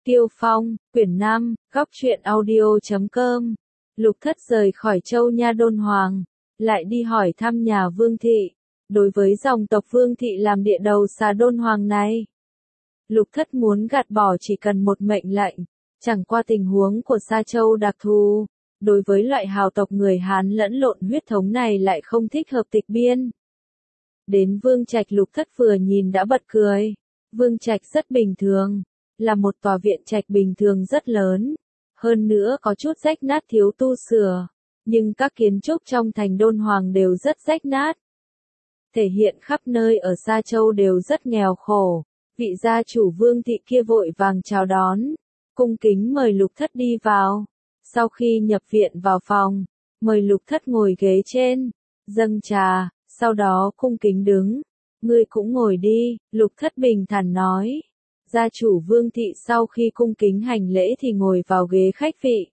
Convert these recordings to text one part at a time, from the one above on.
Tiêu Phong, quyển 5, góc truyện audio.com. Lục Thất rời khỏi Châu Nha Đôn Hoàng, lại đi hỏi thăm nhà Vương Thị. Đối với dòng tộc Vương Thị làm địa đầu xà Đôn Hoàng này, Lục Thất muốn gạt bỏ chỉ cần một mệnh lệnh. Chẳng qua tình huống của Sa Châu đặc thù, đối với loại hào tộc người Hán lẫn lộn huyết thống này lại không thích hợp tịch biên. Đến Vương Trạch, Lục Thất vừa nhìn đã bật cười. Vương Trạch rất bình thường, là một tòa viện trạch bình thường rất lớn, hơn nữa có chút rách nát thiếu tu sửa, nhưng các kiến trúc trong thành Đôn Hoàng đều rất rách nát. Thể hiện khắp nơi ở Sa Châu đều rất nghèo khổ. Vị gia chủ Vương Thị kia vội vàng chào đón, cung kính mời Lục Thất đi vào. Sau khi nhập viện vào phòng, mời Lục Thất ngồi ghế trên, dâng trà, sau đó cung kính đứng. Ngươi cũng ngồi đi, Lục Thất bình thản nói. Gia chủ Vương Thị sau khi cung kính hành lễ thì ngồi vào ghế khách vị.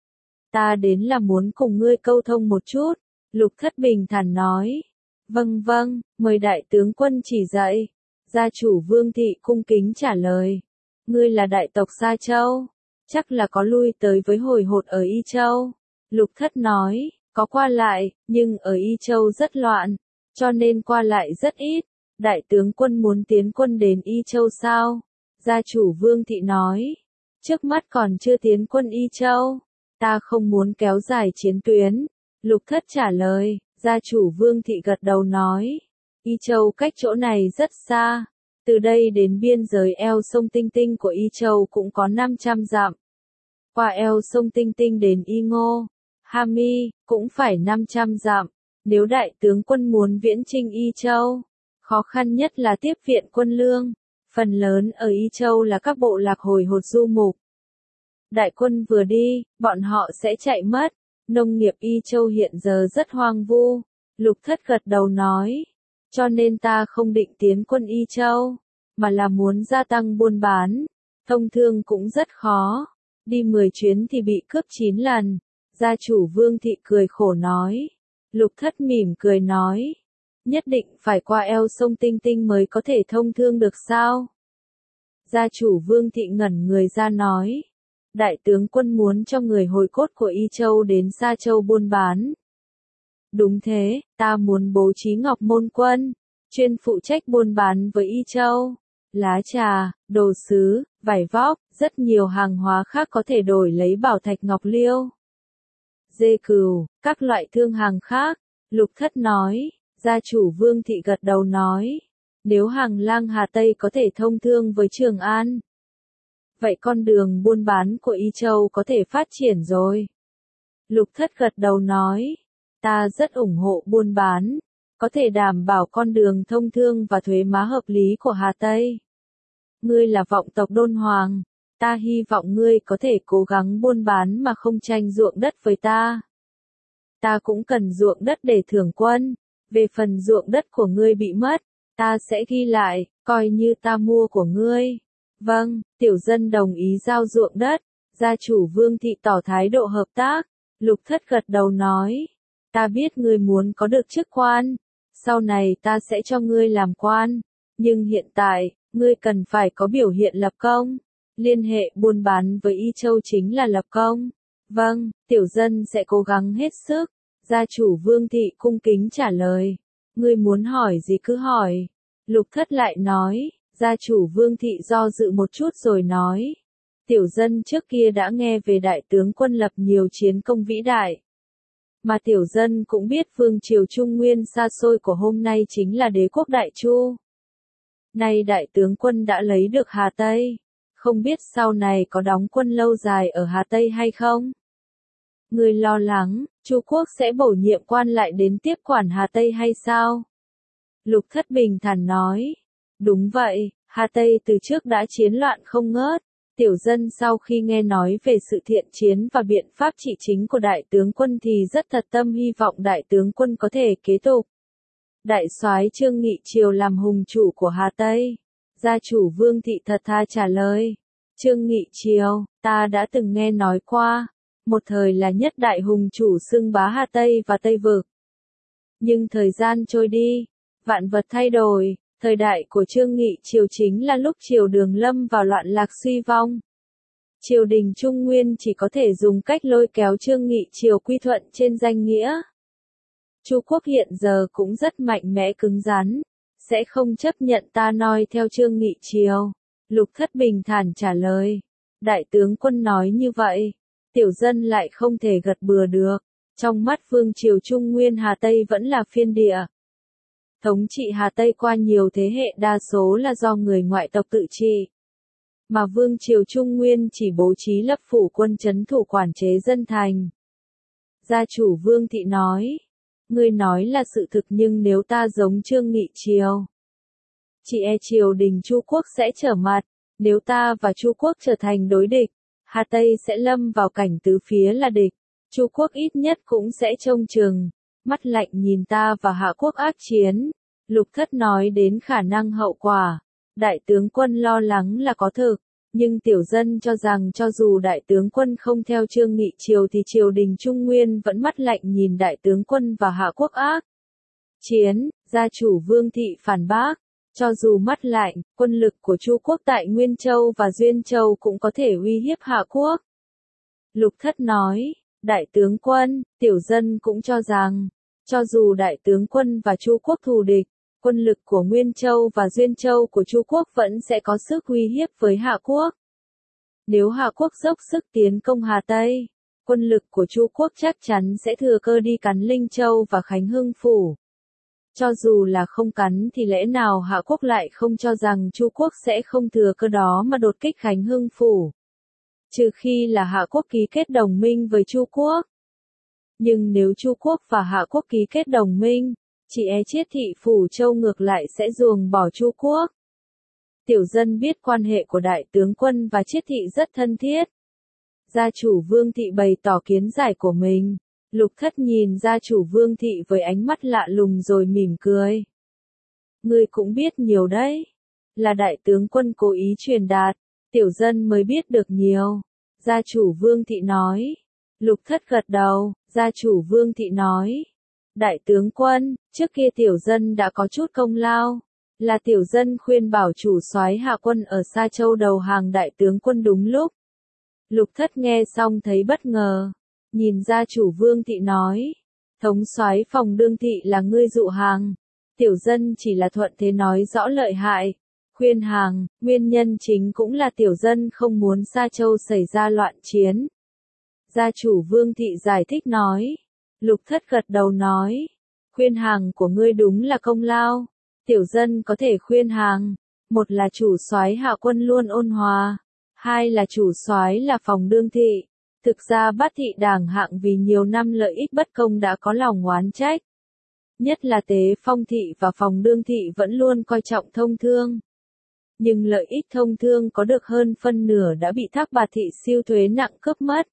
Ta đến là muốn cùng ngươi câu thông một chút, Lục Thất bình thản nói. Vâng vâng, mời đại tướng quân chỉ dạy. Gia chủ Vương Thị cung kính trả lời. Ngươi là đại tộc Sa Châu, chắc là có lui tới với hồi hột ở Y Châu. Lục Thất nói, có qua lại, nhưng ở Y Châu rất loạn, cho nên qua lại rất ít. Đại tướng quân muốn tiến quân đến Y Châu sao? Gia chủ Vương Thị nói, trước mắt còn chưa tiến quân Y Châu, ta không muốn kéo dài chiến tuyến. Lục Thất trả lời. Gia chủ Vương Thị gật đầu nói, Y Châu cách chỗ này rất xa, từ đây đến biên giới eo sông Tinh Tinh của Y Châu cũng có 500 dặm. Qua eo sông Tinh Tinh đến Y Ngô, Hami, cũng phải 500 dặm. Nếu đại tướng quân muốn viễn chinh Y Châu, khó khăn nhất là tiếp viện quân lương, phần lớn ở Y Châu là các bộ lạc hồi hột du mục. Đại quân vừa đi, bọn họ sẽ chạy mất. Nông nghiệp Y Châu hiện giờ rất hoang vu. Lục Thất gật đầu nói, cho nên ta không định tiến quân Y Châu, mà là muốn gia tăng buôn bán. Thông thương cũng rất khó, đi 10 chuyến thì bị cướp 9 lần. Gia chủ Vương Thị cười khổ nói. Lục Thất mỉm cười nói, nhất định phải qua eo sông Tinh Tinh mới có thể thông thương được sao? Gia chủ Vương Thị ngẩn người ra nói, đại tướng quân muốn cho người hồi cốt của Y Châu đến Sa Châu buôn bán. Đúng thế, ta muốn bố trí Ngọc Môn quân, chuyên phụ trách buôn bán với Y Châu. Lá trà, đồ sứ, vải vóc, rất nhiều hàng hóa khác có thể đổi lấy bảo thạch ngọc liêu, dê cừu, các loại thương hàng khác. Lục Thất nói. Gia chủ Vương Thị gật đầu nói, nếu hàng lang Hà Tây có thể thông thương với Trường An, vậy con đường buôn bán của Y Châu có thể phát triển rồi. Lục Thất gật đầu nói, ta rất ủng hộ buôn bán, có thể đảm bảo con đường thông thương và thuế má hợp lý của Hà Tây. Ngươi là vọng tộc Đôn Hoàng, ta hy vọng ngươi có thể cố gắng buôn bán mà không tranh ruộng đất với ta. Ta cũng cần ruộng đất để thưởng quân, về phần ruộng đất của ngươi bị mất, ta sẽ ghi lại, coi như ta mua của ngươi. Vâng, tiểu dân đồng ý giao ruộng đất. Gia chủ Vương Thị tỏ thái độ hợp tác. Lục Thất gật đầu nói, ta biết ngươi muốn có được chức quan, sau này ta sẽ cho ngươi làm quan, nhưng hiện tại, ngươi cần phải có biểu hiện lập công. Liên hệ buôn bán với Y Châu chính là lập công. Vâng, tiểu dân sẽ cố gắng hết sức. Gia chủ Vương Thị cung kính trả lời. Ngươi muốn hỏi gì cứ hỏi. Lục Thất lại nói. Gia chủ Vương Thị do dự một chút rồi nói. Tiểu dân trước kia đã nghe về đại tướng quân lập nhiều chiến công vĩ đại. Mà tiểu dân cũng biết vương triều Trung Nguyên xa xôi của hôm nay chính là đế quốc Đại Chu. Nay đại tướng quân đã lấy được Hà Tây. Không biết sau này có đóng quân lâu dài ở Hà Tây hay không? Người lo lắng, Chu quốc sẽ bổ nhiệm quan lại đến tiếp quản Hà Tây hay sao? Lục Thất bình thản nói. Đúng vậy, Hà Tây từ trước đã chiến loạn không ngớt. Tiểu dân sau khi nghe nói về sự thiện chiến và biện pháp trị chính của đại tướng quân thì rất thật tâm hy vọng đại tướng quân có thể kế tục. Đại soái Trương Nghị Triều làm hùng chủ của Hà Tây. Gia chủ Vương Thị thật tha trả lời. Trương Nghị Triều, ta đã từng nghe nói qua. Một thời là nhất đại hùng chủ xưng bá Hà Tây và Tây Vực. Nhưng thời gian trôi đi, vạn vật thay đổi. Thời đại của Trương Nghị Triều chính là lúc triều Đường lâm vào loạn lạc suy vong. Triều đình Trung Nguyên chỉ có thể dùng cách lôi kéo Trương Nghị Triều quy thuận trên danh nghĩa. Chu quốc hiện giờ cũng rất mạnh mẽ cứng rắn, sẽ không chấp nhận ta noi theo Trương Nghị Triều. Lục Thất bình thản trả lời. Đại tướng quân nói như vậy, tiểu dân lại không thể gật bừa được. Trong mắt vương triều Trung Nguyên Hà Tây vẫn là phiên địa. Thống trị Hà Tây qua nhiều thế hệ đa số là do người ngoại tộc tự trị. Mà vương triều Trung Nguyên chỉ bố trí lập phủ quân trấn thủ quản chế dân thành. Gia chủ Vương Thị nói. Ngươi nói là sự thực nhưng nếu ta giống Trương Nghị Triều, chỉ e triều đình Chu quốc sẽ trở mặt. Nếu ta và Chu quốc trở thành đối địch, Hà Tây sẽ lâm vào cảnh tứ phía là địch. Chu quốc ít nhất cũng sẽ trông chừng, mắt lạnh nhìn ta và Hạ quốc ác chiến. Lục Thất nói đến khả năng hậu quả. Đại tướng quân lo lắng là có thực, nhưng tiểu dân cho rằng cho dù đại tướng quân không theo Trương Nghị Triều thì triều đình Trung Nguyên vẫn mắt lạnh nhìn đại tướng quân và Hạ quốc ác chiến. Gia chủ Vương Thị phản bác. Cho dù mắt lạnh, quân lực của Chu quốc tại Nguyên Châu và Duyên Châu cũng có thể uy hiếp Hạ quốc. Lục Thất nói, đại tướng quân, tiểu dân cũng cho rằng, cho dù đại tướng quân và Chu quốc thù địch, quân lực của Nguyên Châu và Duyên Châu của Chu quốc vẫn sẽ có sức uy hiếp với Hạ quốc. Nếu Hạ quốc dốc sức tiến công Hà Tây, quân lực của Chu quốc chắc chắn sẽ thừa cơ đi cắn Linh Châu và Khánh Hưng Phủ. Cho dù là không cắn thì lẽ nào Hạ quốc lại không cho rằng Chu quốc sẽ không thừa cơ đó mà đột kích Khánh Hưng Phủ. Trừ khi là Hạ quốc ký kết đồng minh với Chu quốc. Nhưng nếu Chu quốc và Hạ quốc ký kết đồng minh, chỉ e Chiết Thị Phủ Châu ngược lại sẽ ruồng bỏ Chu quốc. Tiểu dân biết quan hệ của đại tướng quân và Chiết Thị rất thân thiết. Gia chủ Vương Thị bày tỏ kiến giải của mình. Lục Thất nhìn gia chủ Vương Thị với ánh mắt lạ lùng rồi mỉm cười. Ngươi cũng biết nhiều đấy. Là đại tướng quân cố ý truyền đạt, tiểu dân mới biết được nhiều. Gia chủ Vương Thị nói. Lục Thất gật đầu, gia chủ Vương Thị nói. Đại tướng quân, trước kia tiểu dân đã có chút công lao. Là tiểu dân khuyên bảo chủ soái Hạ quân ở Sa Châu đầu hàng đại tướng quân đúng lúc. Lục Thất nghe xong thấy bất ngờ. Nhìn gia chủ Vương Thị nói. Thống soái Phòng Đương Thị là ngươi dụ hàng. Tiểu dân chỉ là thuận thế nói rõ lợi hại. Khuyên hàng, nguyên nhân chính cũng là tiểu dân không muốn Sa Châu xảy ra loạn chiến. Gia chủ Vương Thị giải thích nói. Lục Thất gật đầu nói. Khuyên hàng của ngươi đúng là công lao. Tiểu dân có thể khuyên hàng. Một là chủ soái Hạ quân luôn ôn hòa. Hai là chủ soái là Phòng Đương Thị. Thực ra Bát Thị Đảng Hạng vì nhiều năm lợi ích bất công đã có lòng oán trách. Nhất là Tế Phong Thị và Phòng Đương Thị vẫn luôn coi trọng thông thương. Nhưng lợi ích thông thương có được hơn phân nửa đã bị Thác Bạt Thị siêu thuế nặng cướp mất.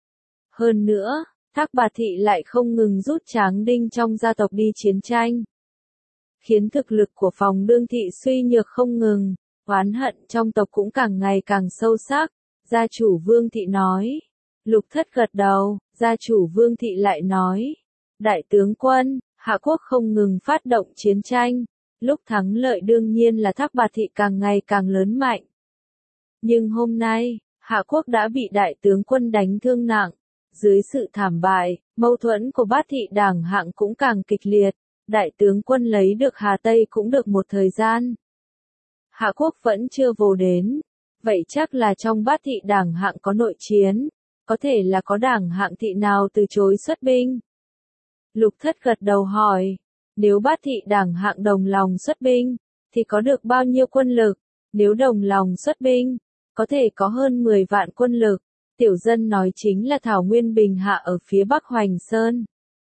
Hơn nữa, Thác Bạt Thị lại không ngừng rút tráng đinh trong gia tộc đi chiến tranh. Khiến thực lực của Phòng Đương Thị suy nhược không ngừng, oán hận trong tộc cũng càng ngày càng sâu sắc. Gia chủ Vương Thị nói. Lục Thất gật đầu, gia chủ Vương Thị lại nói. Đại tướng quân, Hạ quốc không ngừng phát động chiến tranh. Lúc thắng lợi đương nhiên là Thác Bạt Thị càng ngày càng lớn mạnh. Nhưng hôm nay, Hạ quốc đã bị đại tướng quân đánh thương nặng. Dưới sự thảm bại, mâu thuẫn của Bát Thị Đảng Hạng cũng càng kịch liệt. Đại tướng quân lấy được Hà Tây cũng được một thời gian. Hạ quốc vẫn chưa vồ đến. Vậy chắc là trong Bát Thị Đảng Hạng có nội chiến. Có thể là có Đảng Hạng thị nào từ chối xuất binh. Lục Thất gật đầu hỏi. Nếu Bát Thị Đảng Hạng đồng lòng xuất binh, thì có được bao nhiêu quân lực? Nếu đồng lòng xuất binh, có thể có hơn 10 vạn quân lực. Tiểu dân nói chính là Thảo Nguyên Bình Hạ ở phía Bắc Hoành Sơn.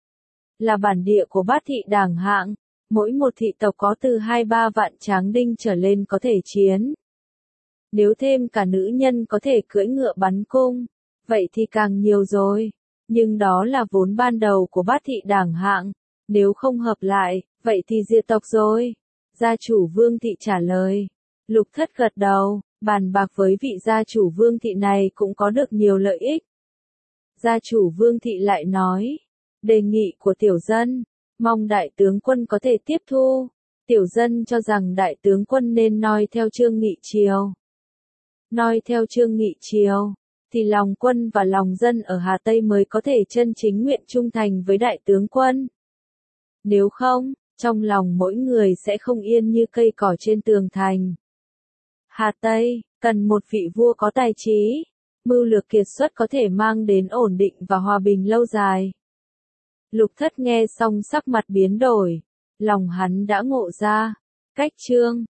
Là bản địa của Bát Thị Đảng Hạng. Mỗi một thị tộc có từ 2-3 vạn tráng đinh trở lên có thể chiến. Nếu thêm cả nữ nhân có thể cưỡi ngựa bắn cung, vậy thì càng nhiều rồi. Nhưng đó là vốn ban đầu của Bát Thị Đảng Hạng. Nếu không hợp lại, vậy thì diệt tộc rồi. Gia chủ Vương Thị trả lời. Lục Thất gật đầu, bàn bạc với vị gia chủ Vương Thị này cũng có được nhiều lợi ích. Gia chủ Vương Thị lại nói. Đề nghị của tiểu dân, mong đại tướng quân có thể tiếp thu. Tiểu dân cho rằng đại tướng quân nên noi theo Trương Nghị Triều. Noi theo Trương Nghị Triều. thì lòng quân và lòng dân ở Hà Tây mới có thể chân chính nguyện trung thành với đại tướng quân. Nếu không, trong lòng mỗi người sẽ không yên như cây cỏ trên tường thành. Hà Tây, cần một vị vua có tài trí, mưu lược kiệt xuất có thể mang đến ổn định và hòa bình lâu dài. Lục Thất nghe xong sắc mặt biến đổi, lòng hắn đã ngộ ra, cách Trương